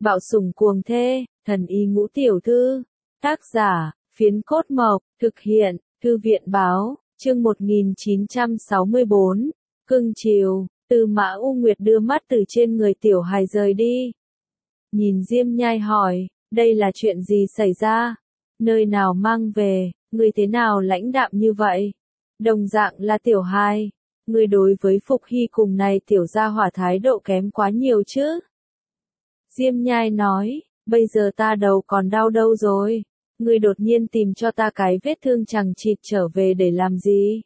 Bạo sủng cuồng thê, thần y ngũ tiểu thư. Tác giả, Phiến Cốt Mộc, thực hiện, Thư viện báo, chương 1964, cưng chiều, Tư Mã U Nguyệt đưa mắt từ trên người tiểu hài rời đi. Nhìn Diêm Nhai hỏi, đây là chuyện gì xảy ra? Nơi nào mang về, người thế nào lãnh đạm như vậy? Đồng dạng là tiểu hài, người đối với Phục Hy cùng này tiểu gia hỏa thái độ kém quá nhiều chứ? Diêm Nhai nói, bây giờ ta đầu còn đau đâu rồi? Ngươi đột nhiên tìm cho ta cái vết thương chằng chịt trở về để làm gì?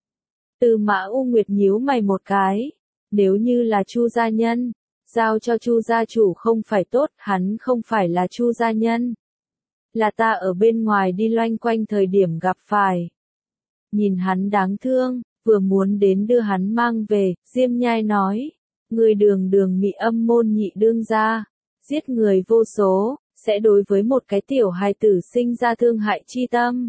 Tư Mã U Nguyệt nhíu mày một cái. Nếu như là Chu gia nhân, giao cho Chu gia chủ không phải tốt, hắn không phải là Chu gia nhân. Là ta ở bên ngoài đi loanh quanh thời điểm gặp phải. Nhìn hắn đáng thương, vừa muốn đến đưa hắn mang về, Diêm Nhai nói. Người đường đường mị âm môn nhị đương gia, giết người vô số, sẽ đối với một cái tiểu hài tử sinh ra thương hại chi tâm.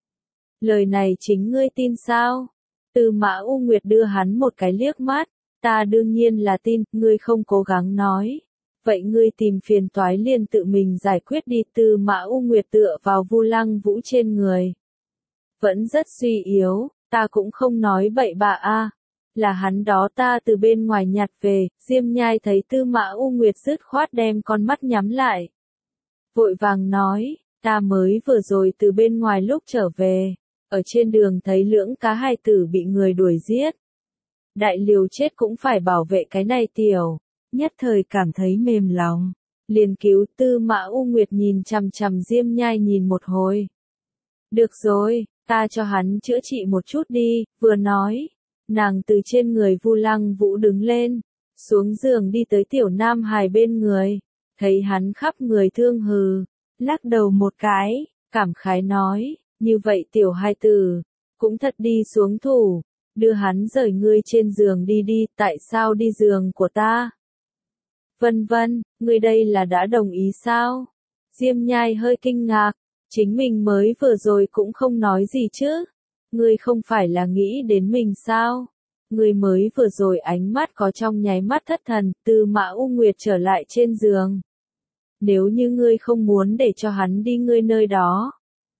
Lời này chính ngươi tin sao? Tư Mã U Nguyệt đưa hắn một cái liếc mắt, ta đương nhiên là tin, ngươi không cố gắng nói. Vậy ngươi tìm phiền toái liền tự mình giải quyết đi. Tư Mã U Nguyệt tựa vào Vu Lăng Vũ trên người. Vẫn rất suy yếu, ta cũng không nói bậy bạ a. Là hắn đó ta từ bên ngoài nhặt về. Diêm Nhai thấy Tư Mã U Nguyệt dứt khoát đem con mắt nhắm lại. Vội vàng nói, ta mới vừa rồi từ bên ngoài lúc trở về, ở trên đường thấy lưỡng cá hài tử bị người đuổi giết. Đại liều chết cũng phải bảo vệ cái này tiểu, nhất thời cảm thấy mềm lòng, liền cứu. Tư Mã U Nguyệt nhìn chằm chằm Diêm Nhai nhìn một hồi. Được rồi, ta cho hắn chữa trị một chút đi, vừa nói, nàng từ trên người Vu Lăng Vũ đứng lên, xuống giường đi tới tiểu nam hài bên người. Thấy hắn khắp người thương hừ, lắc đầu một cái, cảm khái nói, như vậy tiểu hai tử, cũng thật đi xuống thủ, đưa hắn rời ngươi trên giường đi đi, tại sao đi giường của ta? Vân vân, ngươi đây là đã đồng ý sao? Diêm Nhai hơi kinh ngạc, chính mình mới vừa rồi cũng không nói gì chứ, ngươi không phải là nghĩ đến mình sao? Ngươi mới vừa rồi ánh mắt có trong nháy mắt thất thần. Tư Mã U Nguyệt trở lại trên giường. Nếu như ngươi không muốn để cho hắn đi ngươi nơi đó,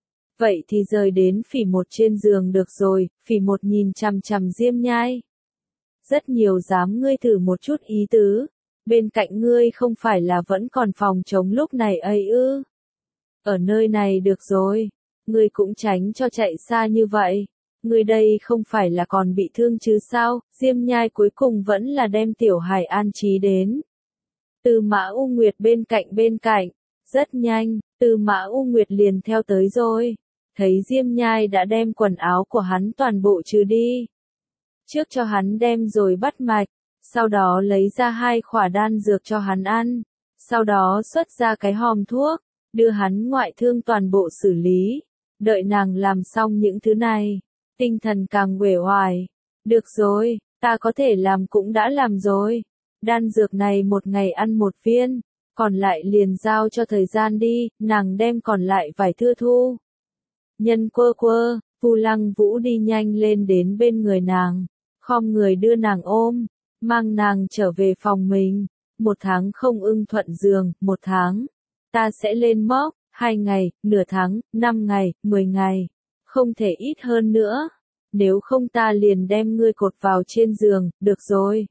vậy thì rời đến Phỉ Một trên giường được rồi. Phỉ Một nhìn chằm chằm Diêm Nhai. Rất nhiều dám ngươi thử một chút ý tứ. Bên cạnh ngươi không phải là vẫn còn phòng trống lúc này ấy ư? Ở nơi này được rồi. Ngươi cũng tránh cho chạy xa như vậy. Ngươi đây không phải là còn bị thương chứ sao? Diêm Nhai cuối cùng vẫn là đem tiểu hài an trí đến. Tư Mã U Nguyệt bên cạnh, rất nhanh, Tư Mã U Nguyệt liền theo tới rồi. Thấy Diêm Nhai đã đem quần áo của hắn toàn bộ trừ đi. Trước cho hắn đem rồi bắt mạch, sau đó lấy ra 2 khỏa đan dược cho hắn ăn, sau đó xuất ra cái hòm thuốc, đưa hắn ngoại thương toàn bộ xử lý. Đợi nàng làm xong những thứ này, tinh thần càng uể oải. Được rồi, ta có thể làm cũng đã làm rồi. Đan dược này một ngày ăn 1 viên, còn lại liền giao cho thời gian đi, nàng đem còn lại vải thưa thu. Nhân quơ, Vu Lăng Vũ đi nhanh lên đến bên người nàng, khom người đưa nàng ôm, mang nàng trở về phòng mình. 1 tháng không ưng thuận giường, 1 tháng, ta sẽ lên mốc, 2 ngày, nửa tháng, 5 ngày, 10 ngày, không thể ít hơn nữa, nếu không ta liền đem ngươi cột vào trên giường. Được rồi.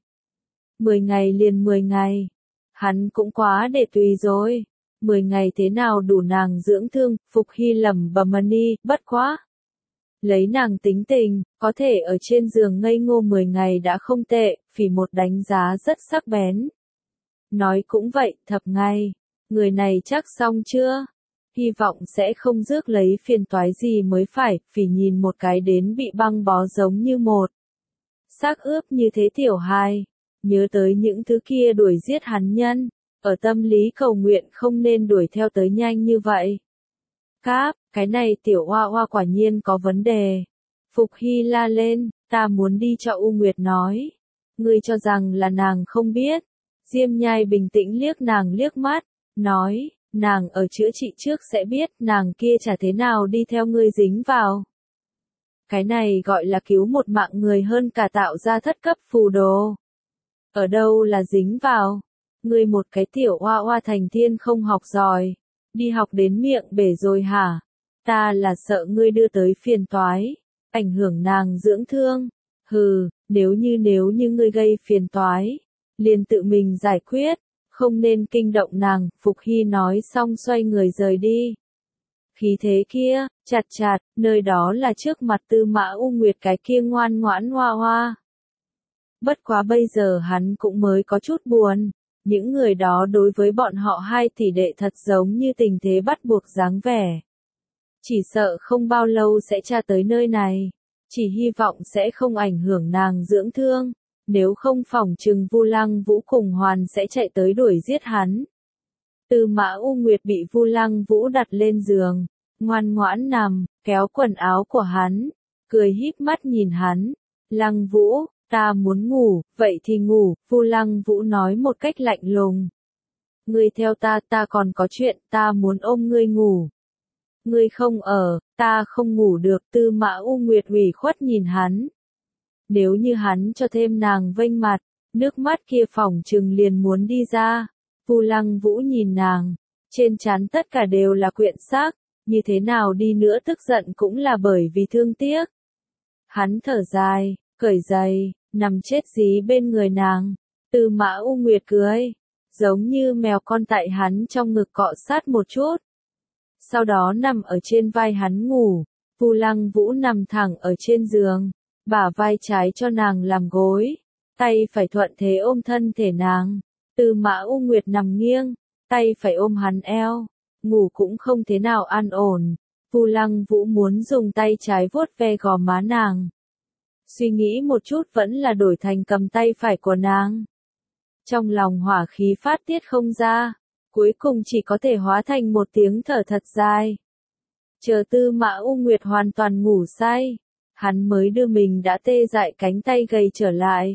10 ngày liền 10 ngày. Hắn cũng quá để tùy rồi. 10 ngày thế nào đủ nàng dưỡng thương? Phục Hy lẩm bẩm đi, bất quá. Lấy nàng tính tình, có thể ở trên giường ngây ngô 10 ngày đã không tệ. Phỉ Một đánh giá rất sắc bén. Nói cũng vậy, thập ngày. Người này chắc xong chưa? Hy vọng sẽ không rước lấy phiền toái gì mới phải. Phỉ nhìn một cái đến bị băng bó giống như một xác ướp như thế tiểu hài. Nhớ tới những thứ kia đuổi giết hắn nhân, ở tâm lý cầu nguyện không nên đuổi theo tới nhanh như vậy. Cáp, cái này tiểu hoa hoa quả nhiên có vấn đề. Phục Hy la lên, ta muốn đi cho U Nguyệt nói. Ngươi cho rằng là nàng không biết. Diêm Nhai bình tĩnh liếc nàng liếc mắt, nói, nàng ở chữa trị trước sẽ biết, nàng kia chả thế nào đi theo ngươi dính vào. Cái này gọi là cứu một mạng người hơn cả tạo ra thất cấp phù đồ. Ở đâu là dính vào? Ngươi một cái tiểu oa oa thành tiên không học giỏi, đi học đến miệng bể rồi hả? Ta là sợ ngươi đưa tới phiền toái, ảnh hưởng nàng dưỡng thương. Hừ, nếu như ngươi gây phiền toái, liền tự mình giải quyết, không nên kinh động nàng, Phục Hy nói xong xoay người rời đi. Khí thế kia, chặt chặt, nơi đó là trước mặt Tư Mã U Nguyệt cái kia ngoan ngoãn hoa hoa. Bất quá bây giờ hắn cũng mới có chút buồn, những người đó đối với bọn họ hai tỷ đệ thật giống như tình thế bắt buộc dáng vẻ. Chỉ sợ không bao lâu sẽ tra tới nơi này, chỉ hy vọng sẽ không ảnh hưởng nàng dưỡng thương, nếu không phỏng chừng Vu Lăng Vũ cùng Hoàn sẽ chạy tới đuổi giết hắn. Tư Mã U Nguyệt bị Vu Lăng Vũ đặt lên giường, ngoan ngoãn nằm, kéo quần áo của hắn, cười híp mắt nhìn hắn. Lăng Vũ, ta muốn ngủ, vậy thì ngủ, Vu Lăng Vũ nói một cách lạnh lùng. Ngươi theo ta còn có chuyện, ta muốn ôm ngươi ngủ. Ngươi không ở, ta không ngủ được, Tư Mã U Nguyệt ủy khuất nhìn hắn. Nếu như hắn cho thêm nàng vênh mặt, nước mắt kia phỏng chừng liền muốn đi ra. Vu Lăng Vũ nhìn nàng, trên trán tất cả đều là quyện xác, như thế nào đi nữa tức giận cũng là bởi vì thương tiếc. Hắn thở dài, cởi giày, nằm chết dí bên người nàng. Tư Mã U Nguyệt cười, giống như mèo con tại hắn trong ngực cọ sát một chút. Sau đó nằm ở trên vai hắn ngủ. Vu Lăng Vũ nằm thẳng ở trên giường, bả vai trái cho nàng làm gối, tay phải thuận thế ôm thân thể nàng. Tư Mã U Nguyệt nằm nghiêng, tay phải ôm hắn eo, ngủ cũng không thế nào an ổn. Vu Lăng Vũ muốn dùng tay trái vuốt ve gò má nàng. Suy nghĩ một chút vẫn là đổi thành cầm tay phải của nàng. Trong lòng hỏa khí phát tiết không ra, cuối cùng chỉ có thể hóa thành một tiếng thở thật dài. Chờ Tư Mã U Nguyệt hoàn toàn ngủ say, hắn mới đưa mình đã tê dại cánh tay gầy trở lại.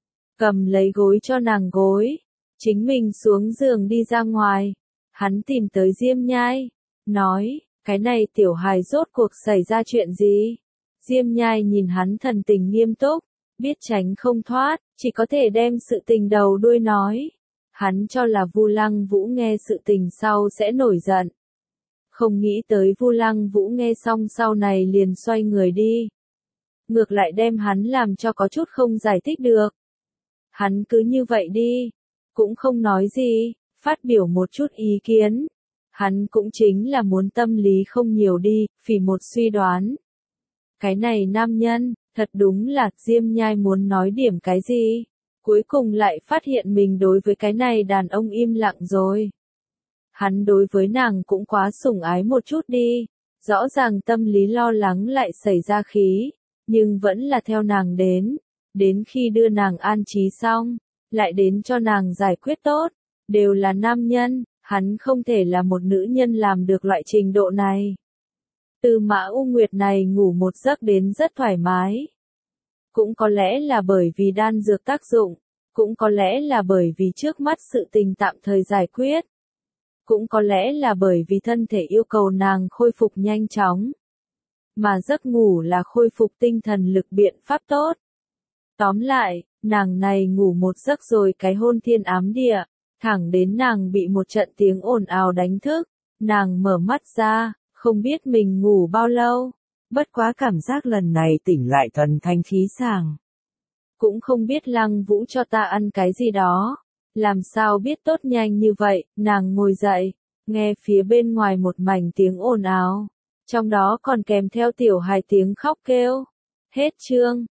Cầm lấy gối cho nàng gối, chính mình xuống giường đi ra ngoài. Hắn tìm tới Diêm Nhai, nói, cái này tiểu hài rốt cuộc xảy ra chuyện gì? Diêm Nhai nhìn hắn thần tình nghiêm túc, biết tránh không thoát, chỉ có thể đem sự tình đầu đuôi nói. Hắn cho là Vu Lăng Vũ nghe sự tình sau sẽ nổi giận. Không nghĩ tới Vu Lăng Vũ nghe xong sau này liền xoay người đi. Ngược lại đem hắn làm cho có chút không giải thích được. Hắn cứ như vậy đi, cũng không nói gì, phát biểu một chút ý kiến. Hắn cũng chính là muốn tâm lý không nhiều đi, phỉ một suy đoán. Cái này nam nhân, thật đúng là Diêm Nhai muốn nói điểm cái gì. Cuối cùng lại phát hiện mình đối với cái này đàn ông im lặng rồi. Hắn đối với nàng cũng quá sủng ái một chút đi. Rõ ràng tâm lý lo lắng lại xảy ra khí, nhưng vẫn là theo nàng đến. Đến khi đưa nàng an trí xong, lại đến cho nàng giải quyết tốt. Đều là nam nhân, hắn không thể là một nữ nhân làm được loại trình độ này. Tư Mã U Nguyệt này ngủ một giấc đến rất thoải mái. Cũng có lẽ là bởi vì đan dược tác dụng, cũng có lẽ là bởi vì trước mắt sự tình tạm thời giải quyết, cũng có lẽ là bởi vì thân thể yêu cầu nàng khôi phục nhanh chóng. Mà giấc ngủ là khôi phục tinh thần lực biện pháp tốt. Tóm lại, nàng này ngủ một giấc rồi cái hôn thiên ám địa, thẳng đến nàng bị một trận tiếng ồn ào đánh thức, nàng mở mắt ra, không biết mình ngủ bao lâu, bất quá cảm giác lần này tỉnh lại thần thanh khí sảng. Cũng không biết Lăng Vũ cho ta ăn cái gì đó, làm sao biết tốt nhanh như vậy, nàng ngồi dậy, nghe phía bên ngoài một mảnh tiếng ồn ào, trong đó còn kèm theo tiểu hài tiếng khóc kêu. Hết chương.